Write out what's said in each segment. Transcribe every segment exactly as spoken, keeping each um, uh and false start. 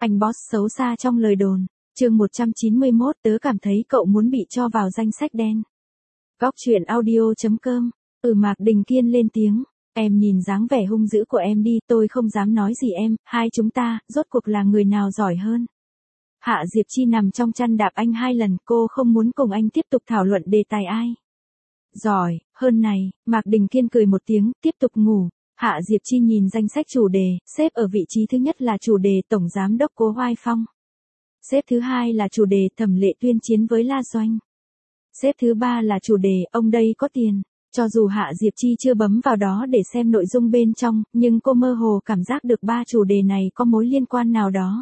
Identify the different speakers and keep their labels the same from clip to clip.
Speaker 1: Anh boss xấu xa trong lời đồn. Chương một trăm chín mươi mốt, tớ cảm thấy cậu muốn bị cho vào danh sách đen. Góc truyện audio chấm com. Ừ, Mạc Đình Kiên lên tiếng. Em nhìn dáng vẻ hung dữ của em đi, tôi không dám nói gì em, hai chúng ta, rốt cuộc là người nào giỏi hơn. Hạ Diệp Chi nằm trong chăn đạp anh hai lần, cô không muốn cùng anh tiếp tục thảo luận đề tài ai giỏi hơn này. Mạc Đình Kiên cười một tiếng, tiếp tục ngủ. Hạ Diệp Chi nhìn danh sách chủ đề, xếp ở vị trí thứ nhất là chủ đề Tổng Giám đốc Cố Hoài Phong. Xếp thứ hai là chủ đề Thẩm Lệ tuyên chiến với La Doanh. Xếp thứ ba là chủ đề Ông đây có tiền. Cho dù Hạ Diệp Chi chưa bấm vào đó để xem nội dung bên trong, nhưng cô mơ hồ cảm giác được ba chủ đề này có mối liên quan nào đó.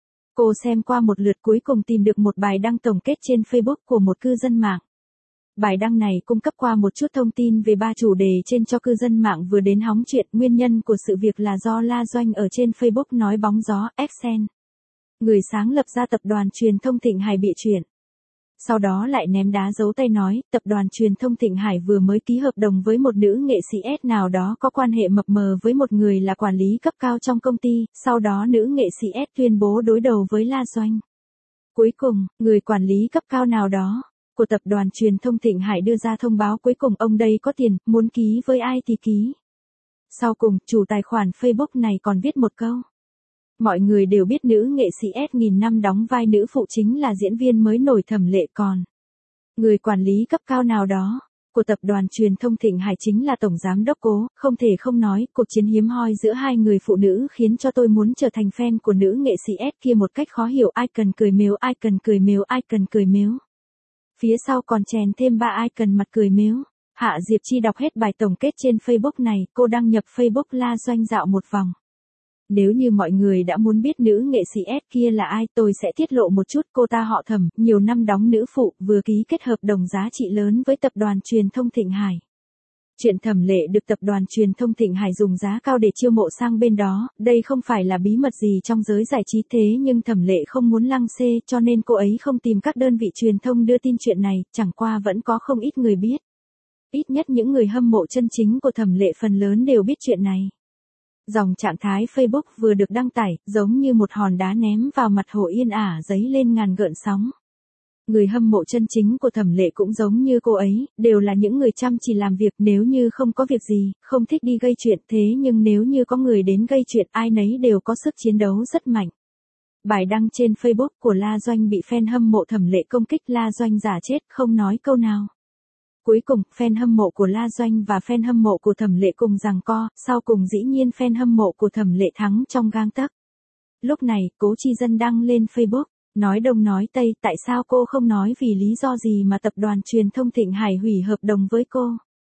Speaker 1: Cô xem qua một lượt cuối cùng tìm được một bài đăng tổng kết trên Facebook của một cư dân mạng. Bài đăng này cung cấp qua một chút thông tin về ba chủ đề trên cho cư dân mạng vừa đến hóng chuyện. Nguyên nhân của sự việc là do La Doanh ở trên Facebook nói bóng gió, Accent, người sáng lập ra tập đoàn truyền thông Thịnh Hải bị chuyển. Sau đó lại ném đá giấu tay nói, tập đoàn truyền thông Thịnh Hải vừa mới ký hợp đồng với một nữ nghệ sĩ S nào đó có quan hệ mập mờ với một người là quản lý cấp cao trong công ty, sau đó nữ nghệ sĩ S tuyên bố đối đầu với La Doanh. Cuối cùng, người quản lý cấp cao nào đó của tập đoàn truyền thông Thịnh Hải đưa ra thông báo cuối cùng ông đây có tiền, muốn ký với ai thì ký. Sau cùng, chủ tài khoản Facebook này còn viết một câu. Mọi người đều biết nữ nghệ sĩ S nghìn năm đóng vai nữ phụ chính là diễn viên mới nổi Thẩm Lệ, còn người quản lý cấp cao nào đó của tập đoàn truyền thông Thịnh Hải chính là Tổng Giám đốc Cố. Không thể không nói, cuộc chiến hiếm hoi giữa hai người phụ nữ khiến cho tôi muốn trở thành fan của nữ nghệ sĩ S kia một cách khó hiểu. Ai cần cười mếu, ai cần cười mếu, ai cần cười mếu. Phía sau còn chèn thêm ba ai cần mặt cười mếu. Hạ Diệp Chi đọc hết bài tổng kết trên Facebook này, cô đăng nhập Facebook La Doanh dạo một vòng. Nếu như mọi người đã muốn biết nữ nghệ sĩ S kia là ai, tôi sẽ tiết lộ một chút. Cô ta họ Thẩm, nhiều năm đóng nữ phụ, vừa ký kết hợp đồng giá trị lớn với tập đoàn truyền thông Thịnh Hải. Chuyện Thẩm Lệ được tập đoàn truyền thông Thịnh Hải dùng giá cao để chiêu mộ sang bên đó, đây không phải là bí mật gì trong giới giải trí, thế nhưng Thẩm Lệ không muốn lăng xê, cho nên cô ấy không tìm các đơn vị truyền thông đưa tin chuyện này, chẳng qua vẫn có không ít người biết. Ít nhất những người hâm mộ chân chính của Thẩm Lệ phần lớn đều biết chuyện này. Dòng trạng thái Facebook vừa được đăng tải, giống như một hòn đá ném vào mặt hồ yên ả dấy lên ngàn gợn sóng. Người hâm mộ chân chính của Thẩm Lệ cũng giống như cô ấy, đều là những người chăm chỉ làm việc, nếu như không có việc gì, không thích đi gây chuyện, thế nhưng nếu như có người đến gây chuyện, ai nấy đều có sức chiến đấu rất mạnh. Bài đăng trên Facebook của La Doanh bị fan hâm mộ Thẩm Lệ công kích, La Doanh giả chết, không nói câu nào. Cuối cùng, fan hâm mộ của La Doanh và fan hâm mộ của Thẩm Lệ cùng giằng co, sau cùng dĩ nhiên fan hâm mộ của Thẩm Lệ thắng trong gang tấc. Lúc này, Cố Chi Dân đăng lên Facebook, nói đông nói tây, tại sao cô không nói vì lý do gì mà tập đoàn truyền thông Thịnh Hải hủy hợp đồng với cô.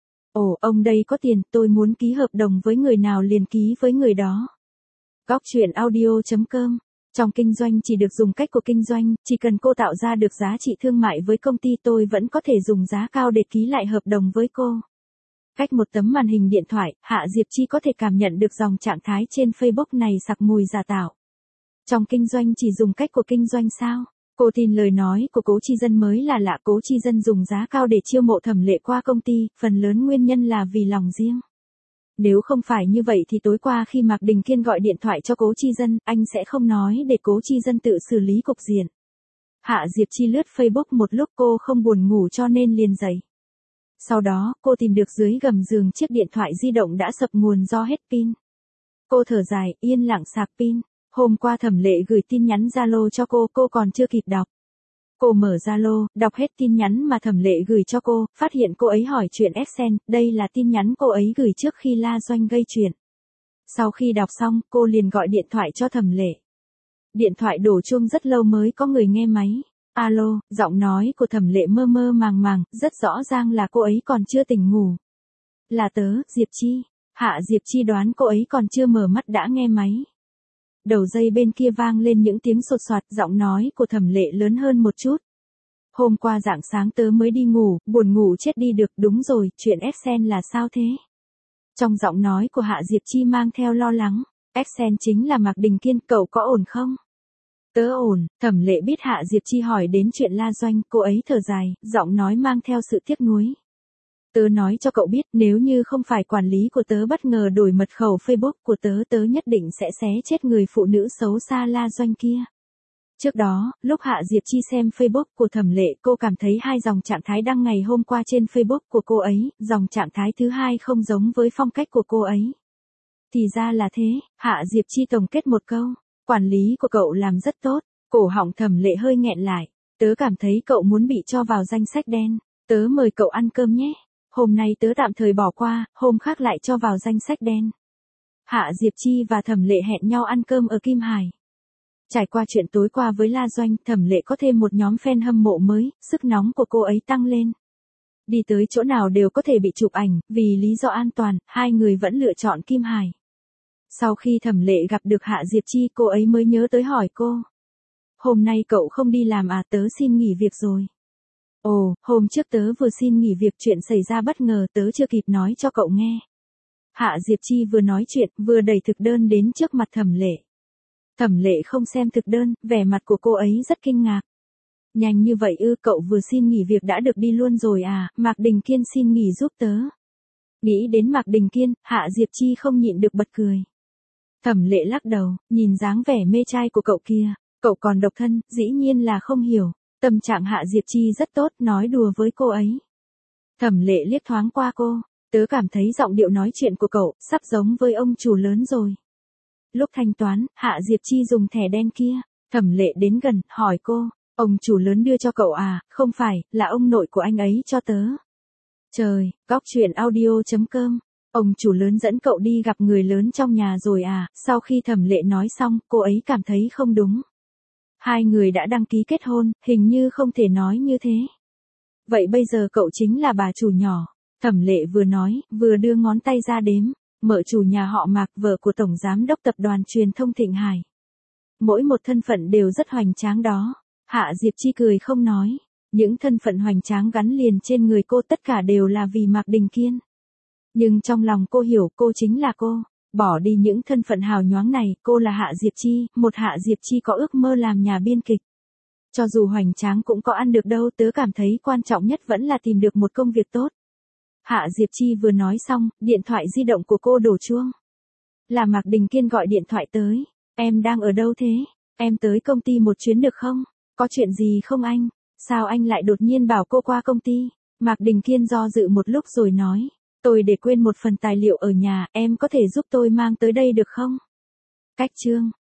Speaker 1: Ồ, ông đây có tiền, tôi muốn ký hợp đồng với người nào liền ký với người đó. Góc truyện audio chấm com. Trong kinh doanh chỉ được dùng cách của kinh doanh, chỉ cần cô tạo ra được giá trị thương mại với công ty, tôi vẫn có thể dùng giá cao để ký lại hợp đồng với cô. Cách một tấm màn hình điện thoại, Hạ Diệp Chi có thể cảm nhận được dòng trạng thái trên Facebook này sặc mùi giả tạo. Trong kinh doanh chỉ dùng cách của kinh doanh sao? Cô tin lời nói của Cố Chi Dân mới là lạ. Cố Chi Dân dùng giá cao để chiêu mộ Thẩm Lệ qua công ty, phần lớn nguyên nhân là vì lòng riêng. Nếu không phải như vậy thì tối qua khi Mạc Đình Kiên gọi điện thoại cho Cố Chi Dân, anh sẽ không nói để Cố Chi Dân tự xử lý cục diện. Hạ Diệp Chi lướt Facebook một lúc, cô không buồn ngủ cho nên liền dậy. Sau đó, cô tìm được dưới gầm giường chiếc điện thoại di động đã sập nguồn do hết pin. Cô thở dài, yên lặng sạc pin. Hôm qua Thẩm Lệ gửi tin nhắn Zalo cho cô, cô còn chưa kịp đọc. Cô mở Zalo, đọc hết tin nhắn mà Thẩm Lệ gửi cho cô, phát hiện cô ấy hỏi chuyện Accent, đây là tin nhắn cô ấy gửi trước khi La Doanh gây chuyện. Sau khi đọc xong, cô liền gọi điện thoại cho Thẩm Lệ. Điện thoại đổ chuông rất lâu mới có người nghe máy. Alo, giọng nói của Thẩm Lệ mơ mơ màng màng, rất rõ ràng là cô ấy còn chưa tỉnh ngủ. Là tớ, Diệp Chi. Hạ Diệp Chi đoán cô ấy còn chưa mở mắt đã nghe máy. Đầu dây bên kia vang lên những tiếng sột soạt, giọng nói của Thẩm Lệ lớn hơn một chút. Hôm qua rạng sáng tớ mới đi ngủ, buồn ngủ chết đi được, đúng rồi, chuyện Accent là sao thế? Trong giọng nói của Hạ Diệp Chi mang theo lo lắng, Accent chính là Mạc Đình Kiên, cậu có ổn không? Tớ ổn. Thẩm Lệ biết Hạ Diệp Chi hỏi đến chuyện La Doanh, cô ấy thở dài, giọng nói mang theo sự tiếc nuối. Tớ nói cho cậu biết, nếu như không phải quản lý của tớ bất ngờ đổi mật khẩu Facebook của tớ, tớ nhất định sẽ xé chết người phụ nữ xấu xa La Doanh kia. Trước đó, lúc Hạ Diệp Chi xem Facebook của Thẩm Lệ, cô cảm thấy hai dòng trạng thái đăng ngày hôm qua trên Facebook của cô ấy, dòng trạng thái thứ hai không giống với phong cách của cô ấy. Thì ra là thế, Hạ Diệp Chi tổng kết một câu, quản lý của cậu làm rất tốt, cổ họng Thẩm Lệ hơi nghẹn lại, tớ cảm thấy cậu muốn bị cho vào danh sách đen, tớ mời cậu ăn cơm nhé, hôm nay tớ tạm thời bỏ qua, hôm khác lại cho vào danh sách đen. Hạ Diệp Chi và Thẩm Lệ hẹn nhau ăn cơm ở Kim Hải. Trải qua chuyện tối qua với La Doanh, Thẩm Lệ có thêm một nhóm fan hâm mộ mới, sức nóng của cô ấy tăng lên. Đi tới chỗ nào đều có thể bị chụp ảnh, vì lý do an toàn, hai người vẫn lựa chọn Kim Hải. Sau khi Thẩm Lệ gặp được Hạ Diệp Chi, cô ấy mới nhớ tới hỏi cô. Hôm nay cậu không đi làm à, tớ xin nghỉ việc rồi. Ồ, hôm trước tớ vừa xin nghỉ việc, chuyện xảy ra bất ngờ, tớ chưa kịp nói cho cậu nghe. Hạ Diệp Chi vừa nói chuyện, vừa đẩy thực đơn đến trước mặt Thẩm Lệ. Thẩm Lệ không xem thực đơn, vẻ mặt của cô ấy rất kinh ngạc. Nhanh như vậy ư, cậu vừa xin nghỉ việc đã được đi luôn rồi à, Mạc Đình Kiên xin nghỉ giúp tớ. Nghĩ đến Mạc Đình Kiên, Hạ Diệp Chi không nhịn được bật cười. Thẩm Lệ lắc đầu, nhìn dáng vẻ mê trai của cậu kia, cậu còn độc thân, dĩ nhiên là không hiểu. Tâm trạng Hạ Diệp Chi rất tốt, nói đùa với cô ấy. Thẩm Lệ liếc thoáng qua cô, tớ cảm thấy giọng điệu nói chuyện của cậu sắp giống với ông chủ lớn rồi. Lúc thanh toán, Hạ Diệp Chi dùng thẻ đen kia, Thẩm Lệ đến gần, hỏi cô, ông chủ lớn đưa cho cậu à, không phải, là ông nội của anh ấy cho tớ. Trời, góc truyện audio chấm com, ông chủ lớn dẫn cậu đi gặp người lớn trong nhà rồi à, sau khi Thẩm Lệ nói xong, cô ấy cảm thấy không đúng. Hai người đã đăng ký kết hôn, hình như không thể nói như thế. Vậy bây giờ cậu chính là bà chủ nhỏ, Thẩm Lệ vừa nói, vừa đưa ngón tay ra đếm. Mợ chủ nhà họ Mạc, vợ của Tổng Giám đốc Tập đoàn Truyền thông Thịnh Hải. Mỗi một thân phận đều rất hoành tráng đó. Hạ Diệp Chi cười không nói. Những thân phận hoành tráng gắn liền trên người cô tất cả đều là vì Mạc Đình Kiên. Nhưng trong lòng cô hiểu cô chính là cô. Bỏ đi những thân phận hào nhoáng này, cô là Hạ Diệp Chi, một Hạ Diệp Chi có ước mơ làm nhà biên kịch. Cho dù hoành tráng cũng có ăn được đâu, tớ cảm thấy quan trọng nhất vẫn là tìm được một công việc tốt. Hạ Diệp Chi vừa nói xong, điện thoại di động của cô đổ chuông. Là Mạc Đình Kiên gọi điện thoại tới. Em đang ở đâu thế? Em tới công ty một chuyến được không? Có chuyện gì không anh? Sao anh lại đột nhiên bảo cô qua công ty? Mạc Đình Kiên do dự một lúc rồi nói. Tôi để quên một phần tài liệu ở nhà, em có thể giúp tôi mang tới đây được không? Cách chương.